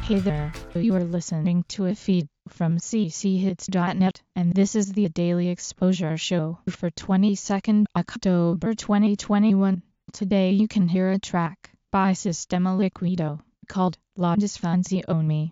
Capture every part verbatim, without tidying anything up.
Hey there, you are listening to a feed from c c hits dot net, and this is the Daily Exposure Show for twenty-second October twenty twenty-one. Today you can hear a track by Sistema Liquido called La Disfunzione.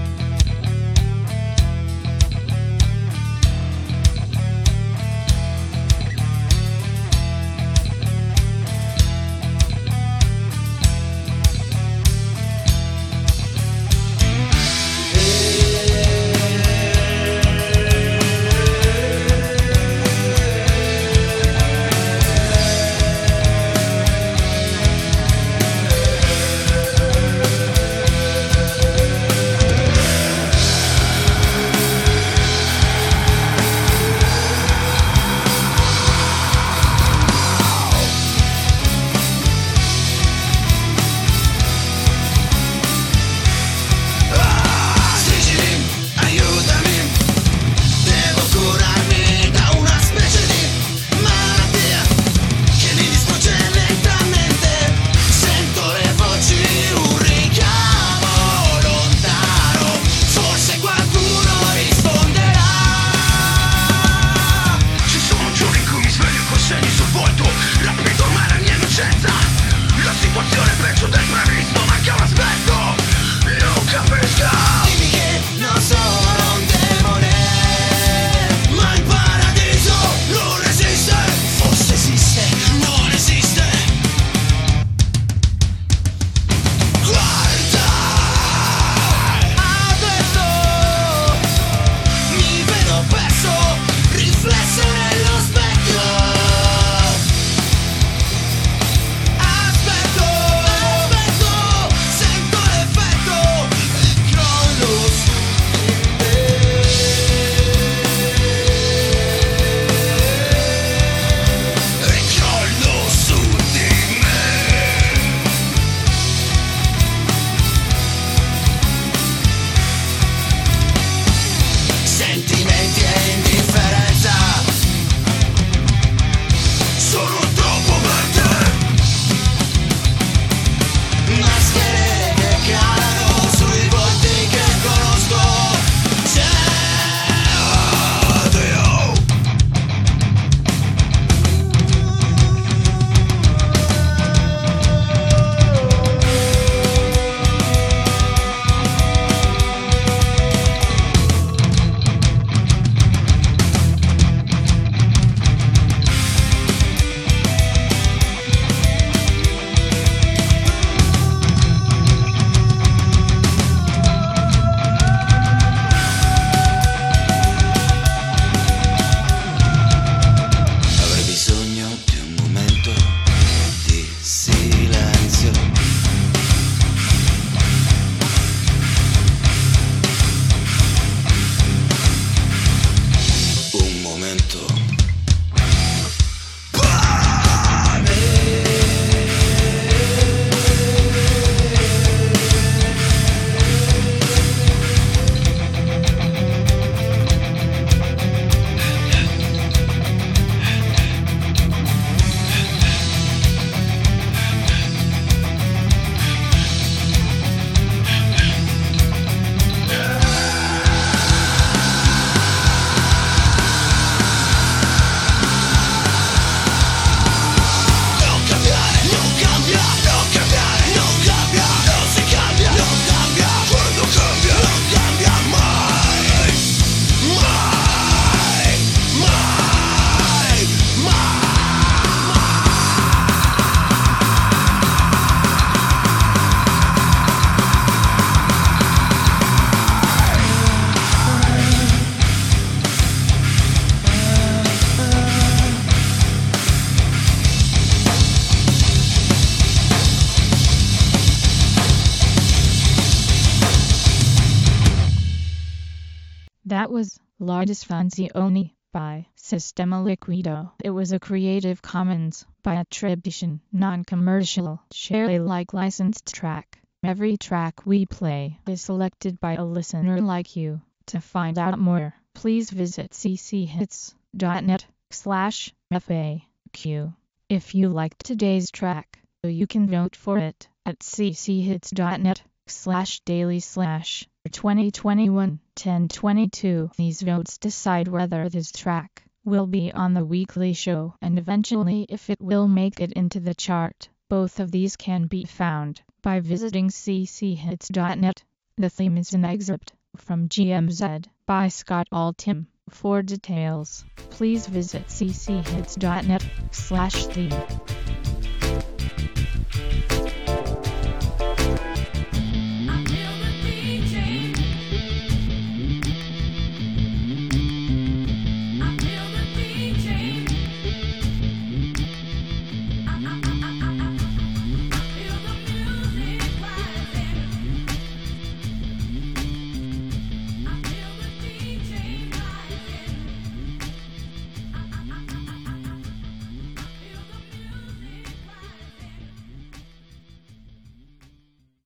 That was La Disfunzione by Sistema Liquido. It was a Creative Commons by attribution, non-commercial, share Alike licensed track. Every track we play is selected by a listener like you. To find out more, please visit c c hits dot net slash F A Q. If you liked today's track, you can vote for it at c c hits dot net slash daily slash twenty twenty-one ten twenty-two. These votes decide whether this track will be on the weekly show and eventually if it will make it into the chart. Both of these can be found by visiting c c hits dot net. The theme is an excerpt from G M Z by Scott Altham. For details, please visit c c hits dot net slash theme.